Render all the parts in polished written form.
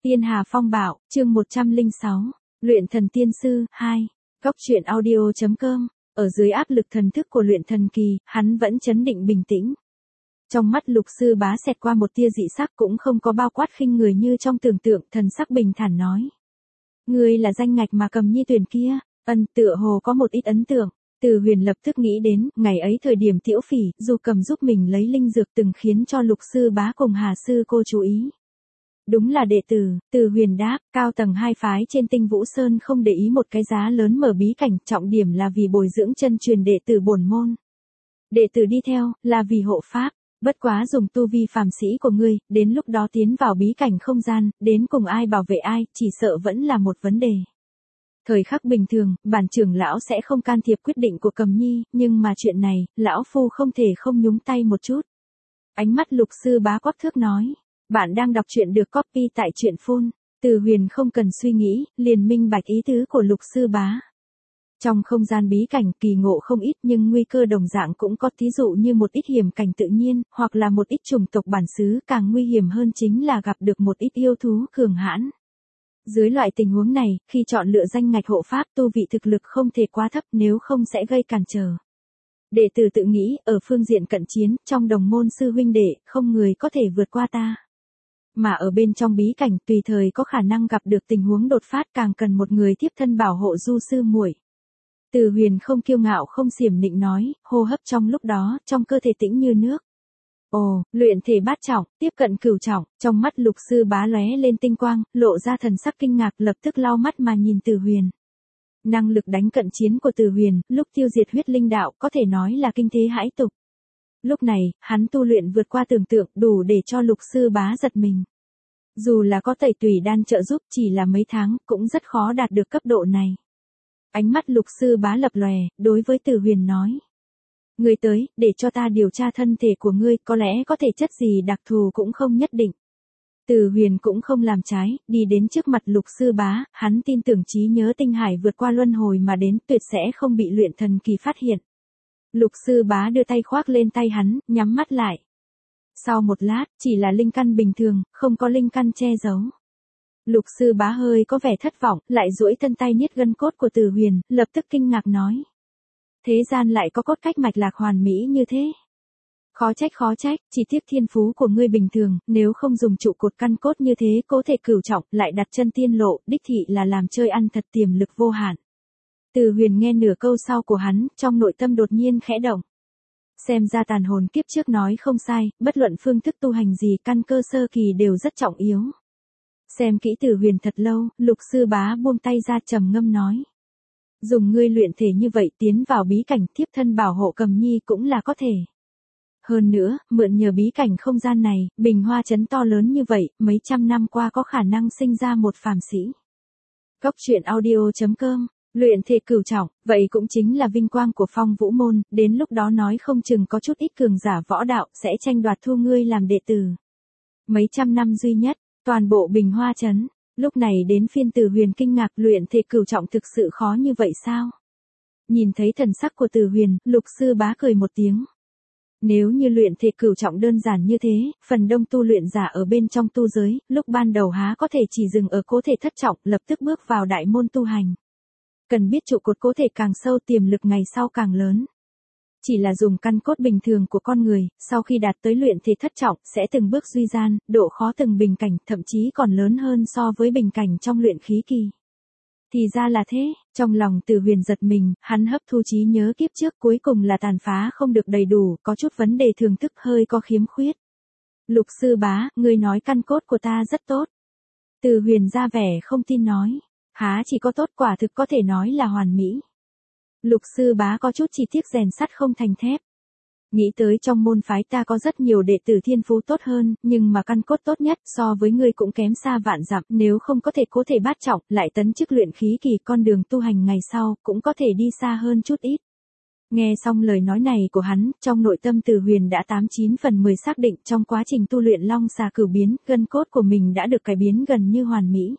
Tiên Hà Phong Bạo, chương 106, Luyện Thần Tiên Sư, 2, Góc truyện audio.com, ở dưới áp lực thần thức của luyện thần kỳ, hắn vẫn trấn định bình tĩnh. Trong mắt Lục Sư Bá xẹt qua một tia dị sắc cũng không có bao quát khinh người như trong tưởng tượng, thần sắc bình thản nói. Ngươi là danh ngạch mà Cầm Nhi tuyển kia, tựa hồ có một ít ấn tượng. Từ Huyền lập tức nghĩ đến, ngày ấy thời điểm Tiểu Phỉ, dù cầm giúp mình lấy linh dược từng khiến cho Lục Sư Bá cùng Hà Sư cô chú ý. Đúng là đệ tử, Từ Huyền đáp, cao tầng hai phái trên Tinh Vũ Sơn không để ý một cái giá lớn mở bí cảnh, trọng điểm là vì bồi dưỡng chân truyền đệ tử bổn môn. Đệ tử đi theo, là vì hộ pháp, bất quá dùng tu vi phàm sĩ của ngươi, đến lúc đó tiến vào bí cảnh không gian, đến cùng ai bảo vệ ai, chỉ sợ vẫn là một vấn đề. Thời khắc bình thường, bản trưởng lão sẽ không can thiệp quyết định của Cầm Nhi, nhưng mà chuyện này, lão phu không thể không nhúng tay một chút. Ánh mắt Lục Sư Bá quắc thước nói. Bạn đang đọc truyện được copy tại truyện phun. Từ Huyền không cần suy nghĩ, liền minh bạch ý tứ của Lục Sư Bá. Trong không gian bí cảnh kỳ ngộ không ít nhưng nguy cơ đồng dạng cũng có, thí dụ như một ít hiểm cảnh tự nhiên, hoặc là một ít chủng tộc bản xứ, càng nguy hiểm hơn chính là gặp được một ít yêu thú cường hãn. Dưới loại tình huống này, khi chọn lựa danh ngạch hộ pháp tu vị thực lực không thể quá thấp nếu không sẽ gây cản trở. Đệ tử tự nghĩ, ở phương diện cận chiến, trong đồng môn sư huynh đệ, không người có thể vượt qua ta. Mà ở bên trong bí cảnh tùy thời có khả năng gặp được tình huống đột phát, càng cần một người tiếp thân bảo hộ du sư muội. Từ Huyền không kiêu ngạo không xiểm nịnh nói, hô hấp trong lúc đó, trong cơ thể tĩnh như nước. Ồ, luyện thể bát trọng, tiếp cận cửu trọng, trong mắt Lục Sư Bá lóe lên tinh quang, lộ ra thần sắc kinh ngạc, lập tức lau mắt mà nhìn Từ Huyền. Năng lực đánh cận chiến của Từ Huyền, lúc tiêu diệt huyết linh đạo, có thể nói là kinh thế hãi tục. Lúc này, hắn tu luyện vượt qua tưởng tượng, đủ để cho Lục Sư Bá giật mình. Dù là có Tẩy Tùy đan trợ giúp, chỉ là mấy tháng, cũng rất khó đạt được cấp độ này. Ánh mắt Lục Sư Bá lập lòe, đối với Từ Huyền nói. Ngươi tới, để cho ta điều tra thân thể của ngươi, có lẽ có thể chất gì đặc thù cũng không nhất định. Từ Huyền cũng không làm trái, đi đến trước mặt Lục Sư Bá, hắn tin tưởng trí nhớ tinh hải vượt qua luân hồi mà đến, tuyệt sẽ không bị luyện thần kỳ phát hiện. Lục Sư Bá đưa tay khoác lên tay hắn, nhắm mắt lại. Sau một lát, chỉ là linh căn bình thường, không có linh căn che giấu. Lục Sư Bá hơi có vẻ thất vọng, lại duỗi thân tay niết gân cốt của Từ Huyền, lập tức kinh ngạc nói. Thế gian lại có cốt cách mạch lạc hoàn mỹ như thế. Khó trách, chỉ tiếc thiên phú của ngươi bình thường, nếu không dùng trụ cột căn cốt như thế có thể cửu trọng, lại đặt chân tiên lộ, đích thị là làm chơi ăn thật tiềm lực vô hạn. Từ Huyền nghe nửa câu sau của hắn, trong nội tâm đột nhiên khẽ động. Xem ra tàn hồn kiếp trước nói không sai, bất luận phương thức tu hành gì căn cơ sơ kỳ đều rất trọng yếu. Xem kỹ Từ Huyền thật lâu, Lục Sư Bá buông tay ra trầm ngâm nói. Dùng ngươi luyện thể như vậy tiến vào bí cảnh tiếp thân bảo hộ Cầm Nhi cũng là có thể. Hơn nữa, mượn nhờ bí cảnh không gian này, bình hoa trấn to lớn như vậy, mấy trăm năm qua có khả năng sinh ra một phàm sĩ. Góc truyện audio.com, luyện thể cửu trọng, vậy cũng chính là vinh quang của Phong Vũ môn, đến lúc đó nói không chừng có chút ít cường giả võ đạo sẽ tranh đoạt thu ngươi làm đệ tử. Mấy trăm năm duy nhất, toàn bộ bình hoa trấn. Lúc này đến phiên Từ Huyền kinh ngạc, luyện thể cửu trọng thực sự khó như vậy sao? Nhìn thấy thần sắc của Từ Huyền, Lục Sư Bá cười một tiếng. Nếu như luyện thể cửu trọng đơn giản như thế, phần đông tu luyện giả ở bên trong tu giới, lúc ban đầu há có thể chỉ dừng ở cố thể thất trọng, lập tức bước vào đại môn tu hành. Cần biết trụ cột cố thể càng sâu, tiềm lực ngày sau càng lớn. Chỉ là dùng căn cốt bình thường của con người, sau khi đạt tới luyện thể thất trọng, sẽ từng bước duy gian, độ khó từng bình cảnh, thậm chí còn lớn hơn so với bình cảnh trong luyện khí kỳ. Thì ra là thế, trong lòng Từ Huyền giật mình, hắn hấp thu trí nhớ kiếp trước cuối cùng là tàn phá không được đầy đủ, có chút vấn đề thường thức hơi có khiếm khuyết. Lục Sư Bá, ngươi nói căn cốt của ta rất tốt. Từ Huyền ra vẻ không tin nói, há chỉ có tốt, quả thực có thể nói là hoàn mỹ. Lục Sư Bá có chút chỉ tiếc rèn sắt không thành thép. Nghĩ tới trong môn phái ta có rất nhiều đệ tử thiên phú tốt hơn, nhưng mà căn cốt tốt nhất so với ngươi cũng kém xa vạn dặm, nếu không có thể cố thể bát trọng, lại tấn chức luyện khí kỳ, con đường tu hành ngày sau, cũng có thể đi xa hơn chút ít. Nghe xong lời nói này của hắn, trong nội tâm Từ Huyền đã 89 phần 10 xác định trong quá trình tu luyện long xà cửu biến, gân cốt của mình đã được cải biến gần như hoàn mỹ.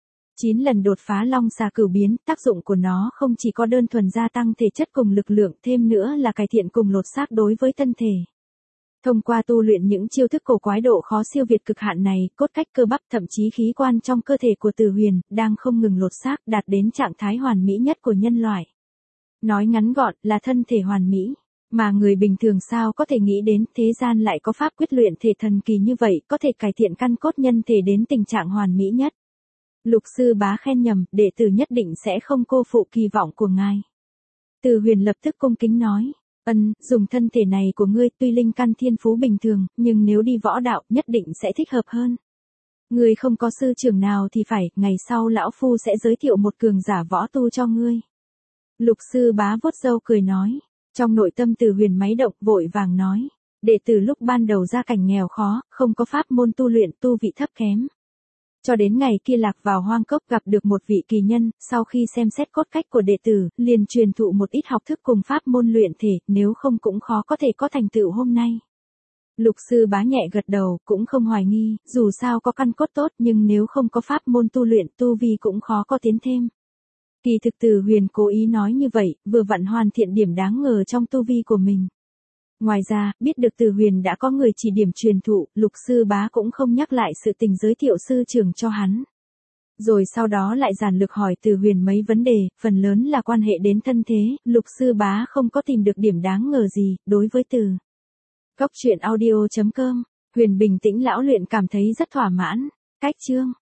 9 lần đột phá long xà cửu biến, tác dụng của nó không chỉ có đơn thuần gia tăng thể chất cùng lực lượng, thêm nữa là cải thiện cùng lột xác đối với thân thể. Thông qua tu luyện những chiêu thức cổ quái độ khó siêu việt cực hạn này, cốt cách cơ bắp thậm chí khí quan trong cơ thể của Từ Huyền đang không ngừng lột xác đạt đến trạng thái hoàn mỹ nhất của nhân loại. Nói ngắn gọn là thân thể hoàn mỹ. Mà người bình thường sao có thể nghĩ đến thế gian lại có pháp quyết luyện thể thần kỳ như vậy, có thể cải thiện căn cốt nhân thể đến tình trạng hoàn mỹ nhất. Lục sư bá khen nhầm, đệ tử nhất định sẽ không cô phụ kỳ vọng của ngài. Từ Huyền lập tức cung kính nói, dùng thân thể này của ngươi tuy linh căn thiên phú bình thường, nhưng nếu đi võ đạo nhất định sẽ thích hợp hơn. Ngươi không có sư trưởng nào thì phải, ngày sau lão phu sẽ giới thiệu một cường giả võ tu cho ngươi. Lục sư bá vuốt râu cười nói. Trong nội tâm Từ Huyền máy động vội vàng nói. Đệ tử lúc ban đầu gia cảnh nghèo khó, không có pháp môn tu luyện tu vị thấp kém. Cho đến ngày kia lạc vào hoang cốc gặp được một vị kỳ nhân, sau khi xem xét cốt cách của đệ tử, liền truyền thụ một ít học thức cùng pháp môn luyện thể, nếu không cũng khó có thể có thành tựu hôm nay. Lục sư bá nhẹ gật đầu, cũng không hoài nghi, dù sao có căn cốt tốt nhưng nếu không có pháp môn tu luyện tu vi cũng khó có tiến thêm. Kỳ thực Từ Huyền cố ý nói như vậy, vừa vặn hoàn thiện điểm đáng ngờ trong tu vi của mình. Ngoài ra, biết được Từ Huyền đã có người chỉ điểm truyền thụ, Lục sư bá cũng không nhắc lại sự tình giới thiệu sư trưởng cho hắn. Rồi sau đó lại giản lược hỏi Từ Huyền mấy vấn đề, phần lớn là quan hệ đến thân thế, Lục sư bá không có tìm được điểm đáng ngờ gì, đối với Từ. Góc truyện audio.com, Huyền bình tĩnh lão luyện cảm thấy rất thỏa mãn. Cách chương